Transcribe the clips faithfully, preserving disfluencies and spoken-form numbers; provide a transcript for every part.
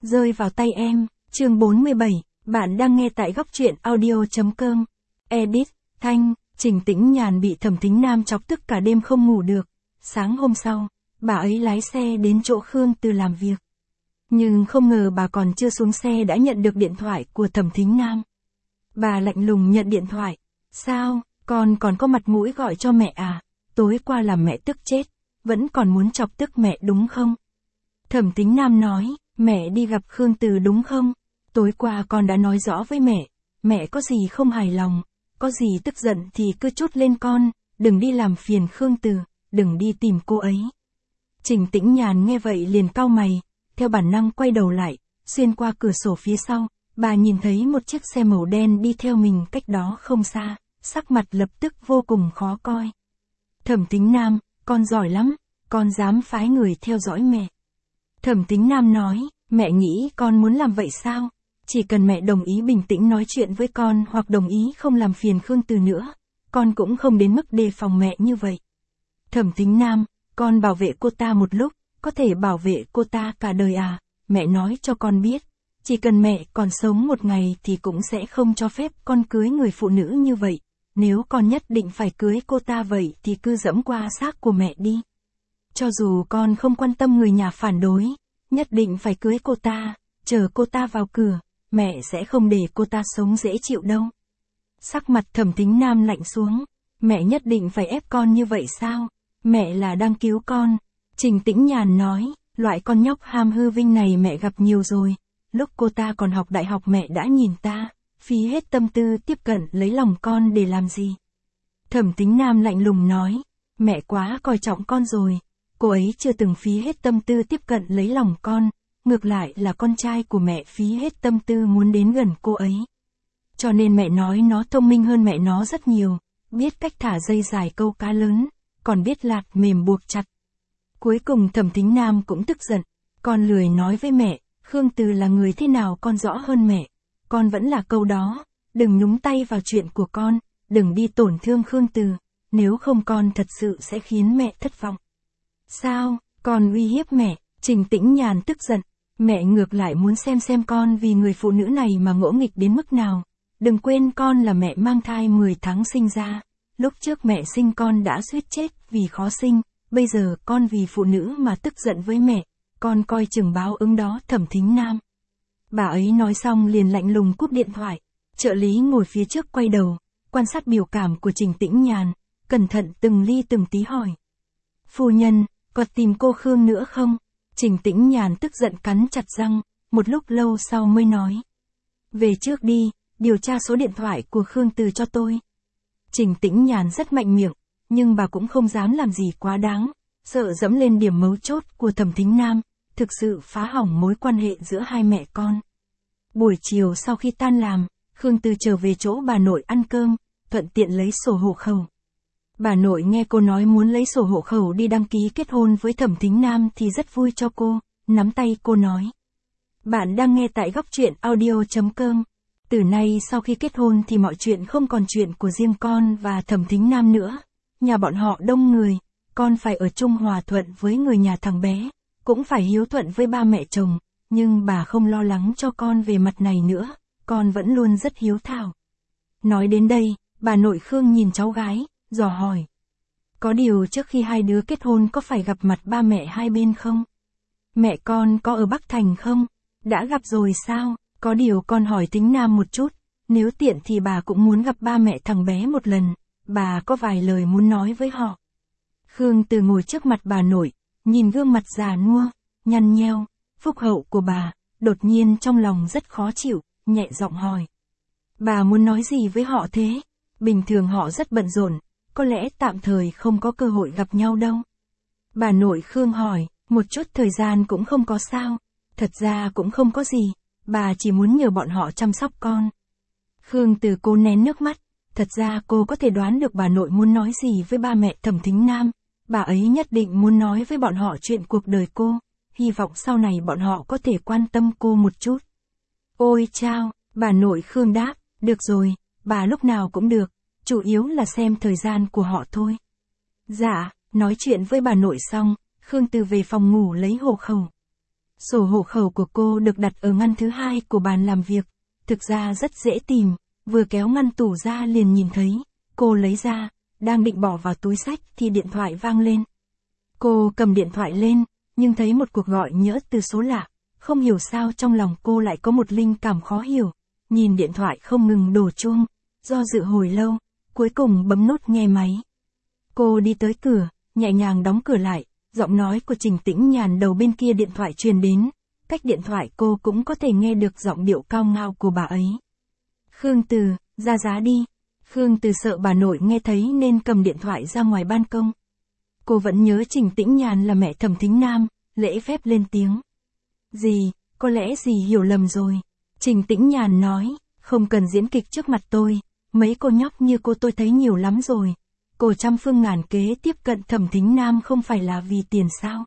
Rơi vào tay em, chương bốn mươi bảy, bạn đang nghe tại góc truyện audio.com. Edit, Thanh, Trình Tĩnh Nhàn bị Thẩm Thính Nam chọc tức cả đêm không ngủ được. Sáng hôm sau, bà ấy lái xe đến chỗ Khương Từ làm việc. Nhưng không ngờ bà còn chưa xuống xe đã nhận được điện thoại của Thẩm Thính Nam. Bà lạnh lùng nhận điện thoại. Sao, con còn có mặt mũi gọi cho mẹ à? Tối qua làm mẹ tức chết, vẫn còn muốn chọc tức mẹ đúng không? Thẩm Thính Nam nói, mẹ đi gặp Khương Từ đúng không? Tối qua con đã nói rõ với mẹ, mẹ có gì không hài lòng, có gì tức giận thì cứ trút lên con, đừng đi làm phiền Khương Từ, đừng đi tìm cô ấy. Trình Tĩnh Nhàn nghe vậy liền cau mày, theo bản năng quay đầu lại, xuyên qua cửa sổ phía sau, bà nhìn thấy một chiếc xe màu đen đi theo mình cách đó không xa, sắc mặt lập tức vô cùng khó coi. Thẩm Thính Nam, con giỏi lắm, con dám phái người theo dõi mẹ. Thẩm Thính Nam nói, mẹ nghĩ con muốn làm vậy sao? Chỉ cần mẹ đồng ý bình tĩnh nói chuyện với con hoặc đồng ý không làm phiền Khương Từ nữa, con cũng không đến mức đề phòng mẹ như vậy. Thẩm Thính Nam, con bảo vệ cô ta một lúc, có thể bảo vệ cô ta cả đời à? Mẹ nói cho con biết, chỉ cần mẹ còn sống một ngày thì cũng sẽ không cho phép con cưới người phụ nữ như vậy. Nếu con nhất định phải cưới cô ta vậy thì cứ dẫm qua xác của mẹ đi. Cho dù con không quan tâm người nhà phản đối, nhất định phải cưới cô ta, chờ cô ta vào cửa, mẹ sẽ không để cô ta sống dễ chịu đâu. Sắc mặt Thẩm Thính Nam lạnh xuống, mẹ nhất định phải ép con như vậy sao? Mẹ là đang cứu con. Trình Tĩnh Nhàn nói, loại con nhóc ham hư vinh này mẹ gặp nhiều rồi, lúc cô ta còn học đại học mẹ đã nhìn ta, phí hết tâm tư tiếp cận lấy lòng con để làm gì? Thẩm Thính Nam lạnh lùng nói, mẹ quá coi trọng con rồi. Cô ấy chưa từng phí hết tâm tư tiếp cận lấy lòng con, ngược lại là con trai của mẹ phí hết tâm tư muốn đến gần cô ấy. Cho nên mẹ nói nó thông minh hơn mẹ nó rất nhiều, biết cách thả dây dài câu cá lớn, còn biết lạt mềm buộc chặt. Cuối cùng Thẩm Thính Nam cũng tức giận, con lười nói với mẹ, Khương Từ là người thế nào con rõ hơn mẹ, con vẫn là câu đó, đừng nhúng tay vào chuyện của con, đừng đi tổn thương Khương Từ, nếu không con thật sự sẽ khiến mẹ thất vọng. Sao, con uy hiếp mẹ? Trình Tĩnh Nhàn tức giận, mẹ ngược lại muốn xem xem con vì người phụ nữ này mà ngỗ nghịch đến mức nào. Đừng quên con là mẹ mang thai mười tháng sinh ra, lúc trước mẹ sinh con đã suýt chết vì khó sinh, bây giờ con vì phụ nữ mà tức giận với mẹ, con coi chừng báo ứng đó. Thẩm Thính Nam. Bà ấy nói xong liền lạnh lùng cúp điện thoại, trợ lý ngồi phía trước quay đầu, quan sát biểu cảm của Trình Tĩnh Nhàn, cẩn thận từng ly từng tí hỏi. Phu nhân, có tìm cô Khương nữa không? Trình Tĩnh Nhàn tức giận cắn chặt răng, một lúc lâu sau mới nói. Về trước đi, điều tra số điện thoại của Khương Từ cho tôi. Trình Tĩnh Nhàn rất mạnh miệng, nhưng bà cũng không dám làm gì quá đáng, sợ dẫm lên điểm mấu chốt của Thẩm Thính Nam, thực sự phá hỏng mối quan hệ giữa hai mẹ con. Buổi chiều sau khi tan làm, Khương Từ trở về chỗ bà nội ăn cơm, thuận tiện lấy sổ hộ khẩu. Bà nội nghe cô nói muốn lấy sổ hộ khẩu đi đăng ký kết hôn với Thẩm Thính Nam thì rất vui cho cô, nắm tay cô nói. Bạn đang nghe tại góc truyện audio.com. Từ nay sau khi kết hôn thì mọi chuyện không còn chuyện của riêng con và Thẩm Thính Nam nữa. Nhà bọn họ đông người, con phải ở chung hòa thuận với người nhà thằng bé, cũng phải hiếu thuận với ba mẹ chồng, nhưng bà không lo lắng cho con về mặt này nữa, con vẫn luôn rất hiếu thảo. Nói đến đây, bà nội Khương nhìn cháu gái, dò hỏi. Có điều trước khi hai đứa kết hôn có phải gặp mặt ba mẹ hai bên không? Mẹ con có ở Bắc Thành không? Đã gặp rồi sao? Có điều con hỏi Thính Nam một chút, nếu tiện thì bà cũng muốn gặp ba mẹ thằng bé một lần, bà có vài lời muốn nói với họ. Khương Từ ngồi trước mặt bà nội, nhìn gương mặt già nua, nhăn nheo, phúc hậu của bà, đột nhiên trong lòng rất khó chịu, nhẹ giọng hỏi. Bà muốn nói gì với họ thế? Bình thường họ rất bận rộn, có lẽ tạm thời không có cơ hội gặp nhau đâu. Bà nội Khương hỏi, một chút thời gian cũng không có sao, thật ra cũng không có gì, bà chỉ muốn nhờ bọn họ chăm sóc con. Khương Từ cô nén nước mắt, thật ra cô có thể đoán được bà nội muốn nói gì với ba mẹ Thẩm Thính Nam, bà ấy nhất định muốn nói với bọn họ chuyện cuộc đời cô, hy vọng sau này bọn họ có thể quan tâm cô một chút. Ôi chao, bà nội Khương đáp, được rồi, bà lúc nào cũng được, chủ yếu là xem thời gian của họ thôi. Dạ, nói chuyện với bà nội xong, Khương Từ về phòng ngủ lấy hộ khẩu. Sổ hộ khẩu của cô được đặt ở ngăn thứ hai của bàn làm việc, thực ra rất dễ tìm, vừa kéo ngăn tủ ra liền nhìn thấy, cô lấy ra, đang định bỏ vào túi xách thì điện thoại vang lên. Cô cầm điện thoại lên, nhưng thấy một cuộc gọi nhỡ từ số lạ, không hiểu sao trong lòng cô lại có một linh cảm khó hiểu, nhìn điện thoại không ngừng đổ chuông, do dự hồi lâu, cuối cùng bấm nút nghe máy. Cô đi tới cửa, nhẹ nhàng đóng cửa lại, giọng nói của Trình Tĩnh Nhàn đầu bên kia điện thoại truyền đến, cách điện thoại cô cũng có thể nghe được giọng điệu cao ngao của bà ấy. Khương Từ, ra giá đi. Khương Từ sợ bà nội nghe thấy nên cầm điện thoại ra ngoài ban công. Cô vẫn nhớ Trình Tĩnh Nhàn là mẹ Thẩm Thính Nam, lễ phép lên tiếng. Dì, có lẽ dì hiểu lầm rồi. Trình Tĩnh Nhàn nói, không cần diễn kịch trước mặt tôi, mấy cô nhóc như cô tôi thấy nhiều lắm rồi. Cô trăm phương ngàn kế tiếp cận Thẩm Thính Nam không phải là vì tiền sao?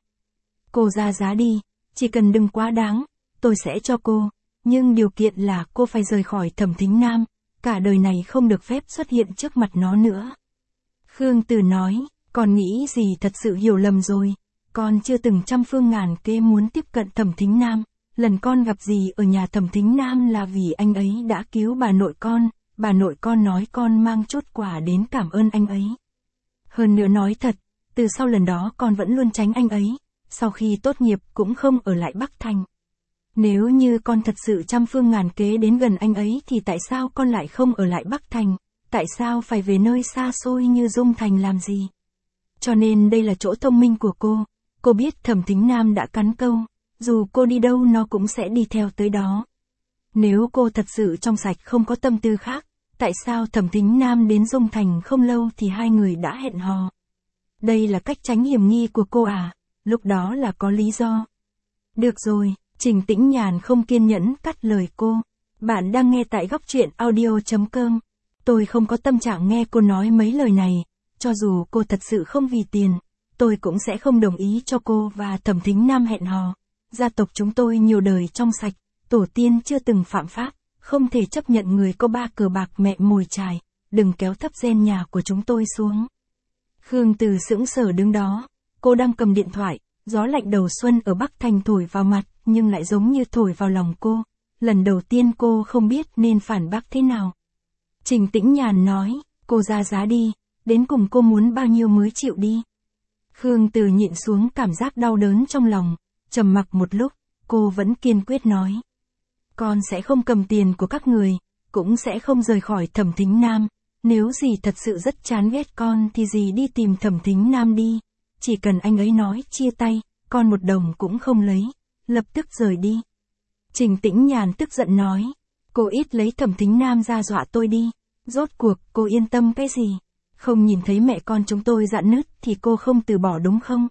Cô ra giá đi, chỉ cần đừng quá đáng, tôi sẽ cho cô, nhưng điều kiện là cô phải rời khỏi Thẩm Thính Nam, cả đời này không được phép xuất hiện trước mặt nó nữa. Khương Từ nói, con nghĩ gì thật sự hiểu lầm rồi, con chưa từng trăm phương ngàn kế muốn tiếp cận Thẩm Thính Nam, lần con gặp dì ở nhà Thẩm Thính Nam là vì anh ấy đã cứu bà nội con, bà nội con nói con mang chút quà đến cảm ơn anh ấy. Hơn nữa nói thật, từ sau lần đó con vẫn luôn tránh anh ấy, sau khi tốt nghiệp cũng không ở lại Bắc Thành. Nếu như con thật sự trăm phương ngàn kế đến gần anh ấy thì tại sao con lại không ở lại Bắc Thành, tại sao phải về nơi xa xôi như Dung Thành làm gì? Cho nên đây là chỗ thông minh của cô, cô biết Thẩm Thính Nam đã cắn câu, dù cô đi đâu nó cũng sẽ đi theo tới đó. Nếu cô thật sự trong sạch không có tâm tư khác, tại sao Thẩm Thính Nam đến Dung Thành không lâu thì hai người đã hẹn hò? Đây là cách tránh hiểm nghi của cô à, lúc đó là có lý do. Được rồi, Trình Tĩnh Nhàn không kiên nhẫn cắt lời cô. Bạn đang nghe tại góc truyện audio chấm com. Tôi không có tâm trạng nghe cô nói mấy lời này, cho dù cô thật sự không vì tiền, tôi cũng sẽ không đồng ý cho cô và Thẩm Thính Nam hẹn hò. Gia tộc chúng tôi nhiều đời trong sạch, tổ tiên chưa từng phạm pháp, không thể chấp nhận người có ba cờ bạc mẹ mồi chài, đừng kéo thấp gen nhà của chúng tôi xuống. Khương Từ sững sờ đứng đó, cô đang cầm điện thoại, gió lạnh đầu xuân ở Bắc Thành thổi vào mặt, nhưng lại giống như thổi vào lòng cô. Lần đầu tiên cô không biết nên phản bác thế nào. Trình Tĩnh Nhàn nói, cô ra giá đi, đến cùng cô muốn bao nhiêu mới chịu đi. Khương Từ nhịn xuống cảm giác đau đớn trong lòng, trầm mặc một lúc, cô vẫn kiên quyết nói. Con sẽ không cầm tiền của các người, cũng sẽ không rời khỏi Thẩm Thính Nam. Nếu dì thật sự rất chán ghét con thì dì đi tìm Thẩm Thính Nam đi. Chỉ cần anh ấy nói chia tay, con một đồng cũng không lấy, lập tức rời đi. Trình Tĩnh Nhàn tức giận nói, cô ít lấy Thẩm Thính Nam ra dọa tôi đi. Rốt cuộc cô yên tâm cái gì? Không nhìn thấy mẹ con chúng tôi rạn nứt thì cô không từ bỏ đúng không?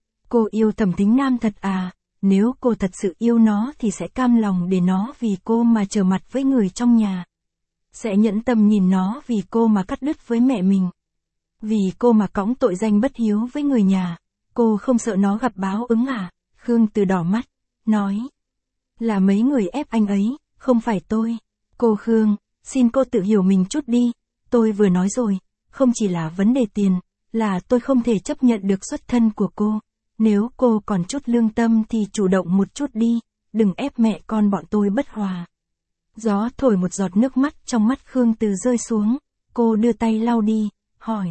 Cô yêu Thẩm Thính Nam thật à? Nếu cô thật sự yêu nó thì sẽ cam lòng để nó vì cô mà trở mặt với người trong nhà. Sẽ nhẫn tâm nhìn nó vì cô mà cắt đứt với mẹ mình. Vì cô mà cõng tội danh bất hiếu với người nhà. Cô không sợ nó gặp báo ứng à? Khương Từ đỏ mắt, nói. Là mấy người ép anh ấy, không phải tôi. Cô Khương, xin cô tự hiểu mình chút đi. Tôi vừa nói rồi, không chỉ là vấn đề tiền, là tôi không thể chấp nhận được xuất thân của cô. Nếu cô còn chút lương tâm thì chủ động một chút đi, đừng ép mẹ con bọn tôi bất hòa. Gió thổi một giọt nước mắt trong mắt Khương Từ rơi xuống, cô đưa tay lau đi, hỏi.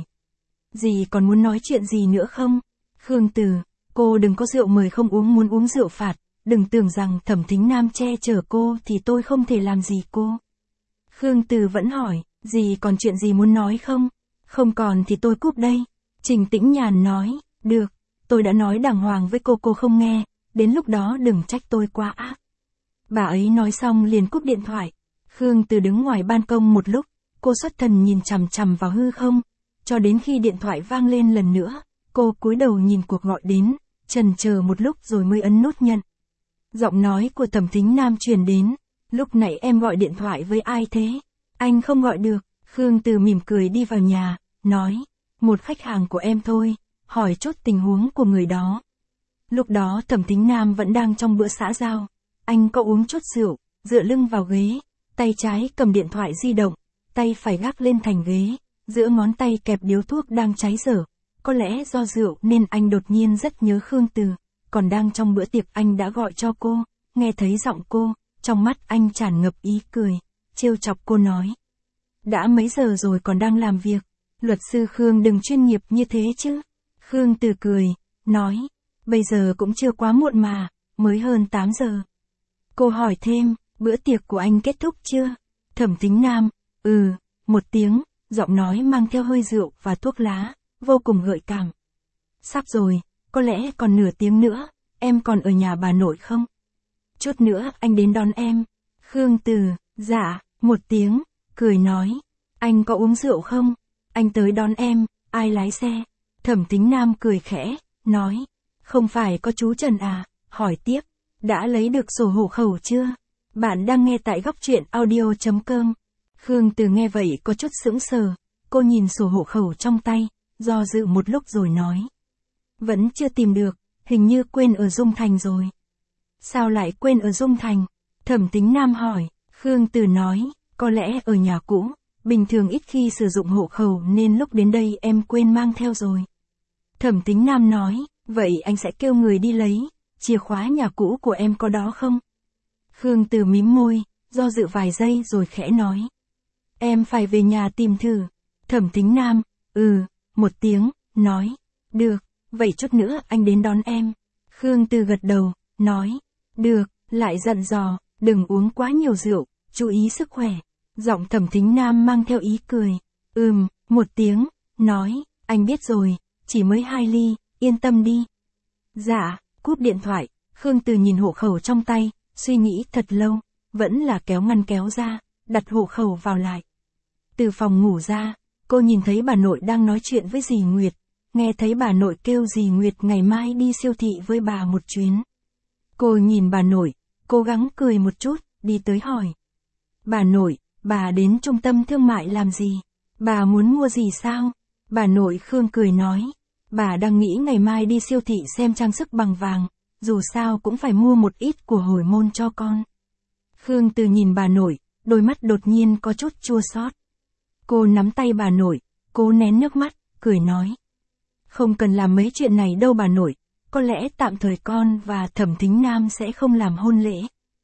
Dì còn muốn nói chuyện gì nữa không? Khương Từ, cô đừng có rượu mời không uống muốn uống rượu phạt, đừng tưởng rằng Thẩm Thính Nam che chở cô thì tôi không thể làm gì cô. Khương Từ vẫn hỏi, dì còn chuyện gì muốn nói không? Không còn thì tôi cúp đây. Trình Tĩnh Nhàn nói, được, tôi đã nói đàng hoàng với cô cô không nghe, đến lúc đó đừng trách tôi quá ác. Bà ấy nói xong liền cúp điện thoại. Khương Từ đứng ngoài ban công một lúc, cô xuất thần nhìn chằm chằm vào hư không, cho đến khi điện thoại vang lên lần nữa, cô cúi đầu nhìn cuộc gọi đến, chần chờ một lúc rồi mới ấn nút nhận. Giọng nói của Thẩm Thính Nam truyền đến, lúc nãy em gọi điện thoại với ai thế? Anh không gọi được. Khương Từ mỉm cười đi vào nhà, nói, một khách hàng của em thôi, hỏi chốt tình huống của người đó. Lúc đó Thẩm Thính Nam vẫn đang trong bữa xã giao, anh có uống chút rượu, dựa lưng vào ghế, tay trái cầm điện thoại di động, tay phải gác lên thành ghế, giữa ngón tay kẹp điếu thuốc đang cháy dở. Có lẽ do rượu nên anh đột nhiên rất nhớ Khương Từ, còn đang trong bữa tiệc anh đã gọi cho cô, nghe thấy giọng cô, trong mắt anh tràn ngập ý cười, trêu chọc cô nói. Đã mấy giờ rồi còn đang làm việc, luật sư Khương đừng chuyên nghiệp như thế chứ. Khương Từ cười, nói, bây giờ cũng chưa quá muộn mà, mới hơn tám giờ. Cô hỏi thêm, bữa tiệc của anh kết thúc chưa? Thẩm Thính Nam, ừ, một tiếng, giọng nói mang theo hơi rượu và thuốc lá, vô cùng gợi cảm. Sắp rồi, có lẽ còn nửa tiếng nữa, em còn ở nhà bà nội không? Chút nữa anh đến đón em. Khương Từ, dạ, một tiếng, cười nói, anh có uống rượu không? Anh tới đón em, ai lái xe? Thẩm Thính Nam cười khẽ, nói, không phải có chú Trần à? Hỏi tiếp, đã lấy được sổ hộ khẩu chưa? Bạn đang nghe tại góc truyện audio chấm com. Khương Từ nghe vậy có chút sững sờ, cô nhìn sổ hộ khẩu trong tay, do dự một lúc rồi nói. Vẫn chưa tìm được, hình như quên ở Dung Thành rồi. Sao lại quên ở Dung Thành? Thẩm Thính Nam hỏi. Khương Từ nói, có lẽ ở nhà cũ, bình thường ít khi sử dụng hộ khẩu nên lúc đến đây em quên mang theo rồi. Thẩm Thính Nam nói, vậy anh sẽ kêu người đi lấy, chìa khóa nhà cũ của em có đó không? Khương Từ mím môi, do dự vài giây rồi khẽ nói. Em phải về nhà tìm thử. Thẩm Thính Nam, ừ, một tiếng, nói, được, vậy chút nữa anh đến đón em. Khương Từ gật đầu, nói, được, lại dặn dò, đừng uống quá nhiều rượu, chú ý sức khỏe. Giọng Thẩm Thính Nam mang theo ý cười, ừm, một tiếng, nói, anh biết rồi, chỉ mới hai ly, yên tâm đi. Dạ, cúp điện thoại, Khương Từ nhìn hộ khẩu trong tay, suy nghĩ thật lâu, vẫn là kéo ngăn kéo ra, đặt hộ khẩu vào lại. Từ phòng ngủ ra, cô nhìn thấy bà nội đang nói chuyện với dì Nguyệt, nghe thấy bà nội kêu dì Nguyệt ngày mai đi siêu thị với bà một chuyến. Cô nhìn bà nội, cố gắng cười một chút, đi tới hỏi. Bà nội, bà đến trung tâm thương mại làm gì? Bà muốn mua gì sao? Bà nội Khương cười nói, bà đang nghĩ ngày mai đi siêu thị xem trang sức bằng vàng, dù sao cũng phải mua một ít của hồi môn cho con. Khương Từ nhìn bà nội, đôi mắt đột nhiên có chút chua xót. Cô nắm tay bà nội, cố nén nước mắt, cười nói. Không cần làm mấy chuyện này đâu bà nội, có lẽ tạm thời con và Thẩm Thính Nam sẽ không làm hôn lễ.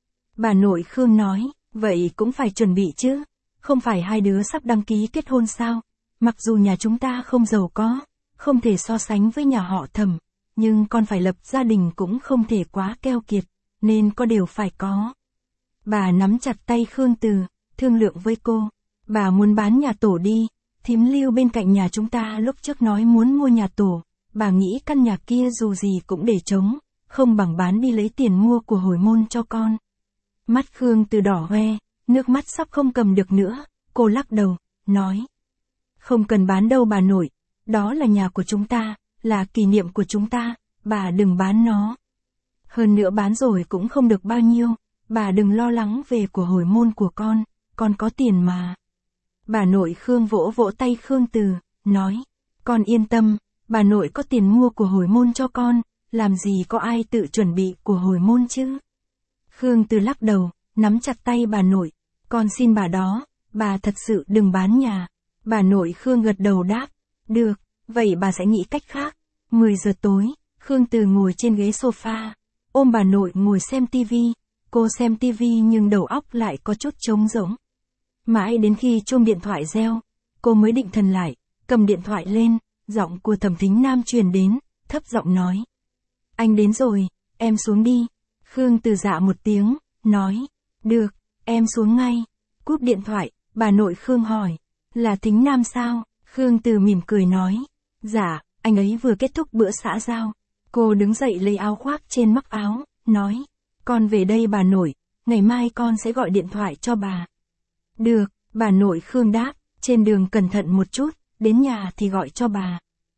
Bà nội Khương nói, vậy cũng phải chuẩn bị chứ, không phải hai đứa sắp đăng ký kết hôn sao? Mặc dù nhà chúng ta không giàu có, không thể so sánh với nhà họ Thẩm, nhưng con phải lập gia đình cũng không thể quá keo kiệt, nên có điều phải có. Bà nắm chặt tay Khương Từ, thương lượng với cô, bà muốn bán nhà tổ đi, thím Lưu bên cạnh nhà chúng ta lúc trước nói muốn mua nhà tổ, bà nghĩ căn nhà kia dù gì cũng để trống, không bằng bán đi lấy tiền mua của hồi môn cho con. Mắt Khương Từ đỏ hoe, nước mắt sắp không cầm được nữa, cô lắc đầu, nói. Không cần bán đâu bà nội, đó là nhà của chúng ta, là kỷ niệm của chúng ta, bà đừng bán nó. Hơn nữa bán rồi cũng không được bao nhiêu, bà đừng lo lắng về của hồi môn của con, con có tiền mà. Bà nội Khương vỗ vỗ tay Khương Từ, nói, con yên tâm, bà nội có tiền mua của hồi môn cho con, làm gì có ai tự chuẩn bị của hồi môn chứ. Khương Từ lắc đầu, nắm chặt tay bà nội, con xin bà đó, bà thật sự đừng bán nhà. Bà nội Khương gật đầu đáp, được, vậy bà sẽ nghĩ cách khác. mười giờ tối, Khương Từ ngồi trên ghế sofa, ôm bà nội ngồi xem tivi, cô xem tivi nhưng đầu óc lại có chút trống rỗng. Mãi đến khi chuông điện thoại reo, cô mới định thần lại, cầm điện thoại lên, giọng của Thẩm Thính Nam truyền đến, thấp giọng nói. Anh đến rồi, em xuống đi. Khương Từ dạ một tiếng, nói, được, em xuống ngay. Cúp điện thoại, bà nội Khương hỏi, là Thính Nam sao? Khương Từ mỉm cười nói, dạ, anh ấy vừa kết thúc bữa xã giao. Cô đứng dậy lấy áo khoác trên mắc áo, nói, con về đây bà nội, ngày mai con sẽ gọi điện thoại cho bà. Được, bà nội Khương đáp, trên đường cẩn thận một chút, đến nhà thì gọi cho bà.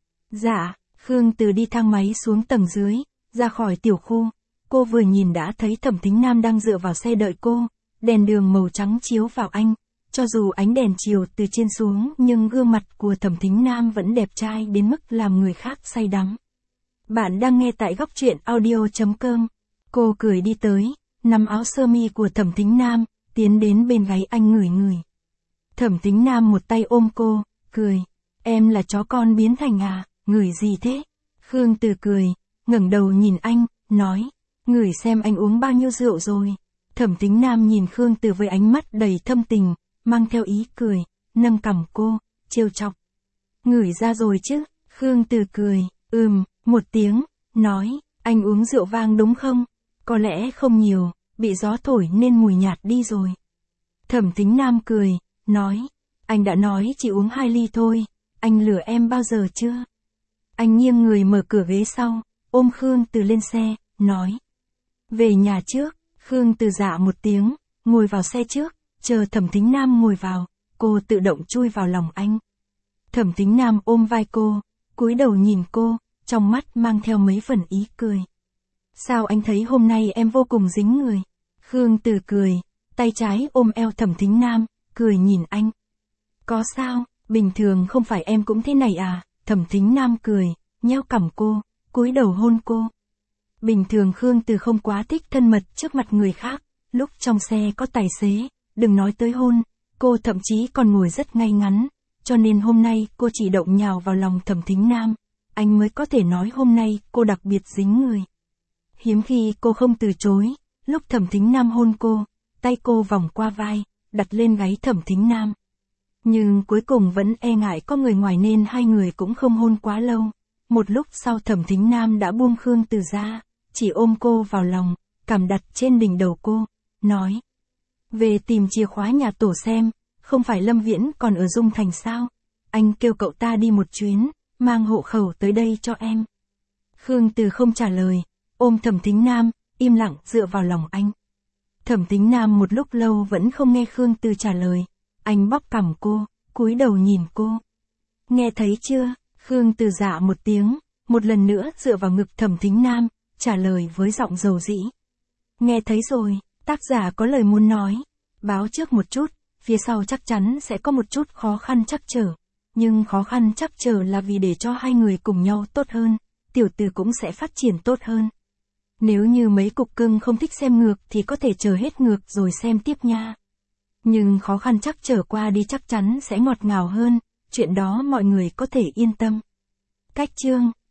Dạ, Khương Từ đi thang máy xuống tầng dưới, ra khỏi tiểu khu. Cô vừa nhìn đã thấy Thẩm Thính Nam đang dựa vào xe đợi cô, đèn đường màu trắng chiếu vào anh. Cho dù ánh đèn chiều từ trên xuống nhưng gương mặt của Thẩm Thính Nam vẫn đẹp trai đến mức làm người khác say đắm. Bạn đang nghe tại góc truyện audio chấm com. Cô cười đi tới, nắm áo sơ mi của Thẩm Thính Nam, tiến đến bên gáy anh ngửi ngửi. Thẩm Thính Nam một tay ôm cô, cười. Em là chó con biến thành à, ngửi gì thế? Khương Từ cười, ngẩng đầu nhìn anh, nói, ngửi xem anh uống bao nhiêu rượu rồi. Thẩm Tính Nam nhìn Khương Từ với ánh mắt đầy thâm tình, mang theo ý cười, nâng cằm cô, trêu chọc. Ngửi ra rồi chứ? Khương Từ cười, ừm, một tiếng, nói, anh uống rượu vang đúng không? Có lẽ không nhiều, bị gió thổi nên mùi nhạt đi rồi. Thẩm Tính Nam cười, nói, anh đã nói chỉ uống hai ly thôi, anh lừa em bao giờ chưa? Anh nghiêng người mở cửa ghế sau, ôm Khương Từ lên xe, nói. Về nhà trước. Khương Từ dạ một tiếng, ngồi vào xe trước, chờ Thẩm Tính Nam ngồi vào, cô tự động chui vào lòng anh. Thẩm Tính Nam ôm vai cô, cúi đầu nhìn cô, trong mắt mang theo mấy phần ý cười. Sao anh thấy hôm nay em vô cùng dính người? Khương Từ cười, tay trái ôm eo Thẩm Tính Nam, cười nhìn anh. Có sao, bình thường không phải em cũng thế này à? Thẩm Tính Nam cười, nheo cằm cô, cúi đầu hôn cô. Bình thường Khương Từ không quá thích thân mật trước mặt người khác, lúc trong xe có tài xế, đừng nói tới hôn, cô thậm chí còn ngồi rất ngay ngắn, cho nên hôm nay cô chỉ động nhào vào lòng Thẩm Tính Nam, anh mới có thể nói hôm nay cô đặc biệt dính người. Hiếm khi cô không từ chối, lúc Thẩm Tính Nam hôn cô, tay cô vòng qua vai, đặt lên gáy Thẩm Tính Nam. Nhưng cuối cùng vẫn e ngại có người ngoài nên hai người cũng không hôn quá lâu. Một lúc sau Thẩm Tính Nam đã buông Khương Từ ra, chỉ ôm cô vào lòng, cằm đặt trên đỉnh đầu cô, nói. Về tìm chìa khóa nhà tổ xem, không phải Lâm Viễn còn ở Dung Thành sao? Anh kêu cậu ta đi một chuyến, mang hộ khẩu tới đây cho em. Khương Từ không trả lời, ôm Thẩm Tính Nam, im lặng dựa vào lòng anh. Thẩm Tính Nam một lúc lâu vẫn không nghe Khương Từ trả lời, anh bóp cằm cô, cúi đầu nhìn cô. Nghe thấy chưa? Khương Từ dạ một tiếng, một lần nữa dựa vào ngực Thẩm Tính Nam, trả lời với giọng dầu dĩ. Nghe thấy rồi, tác giả có lời muốn nói, báo trước một chút, phía sau chắc chắn sẽ có một chút khó khăn trắc trở, nhưng khó khăn trắc trở là vì để cho hai người cùng nhau tốt hơn, tiểu từ cũng sẽ phát triển tốt hơn. Nếu như mấy cục cưng không thích xem ngược thì có thể chờ hết ngược rồi xem tiếp nha. Nhưng khó khăn trắc trở qua đi chắc chắn sẽ ngọt ngào hơn, chuyện đó mọi người có thể yên tâm. Cách chương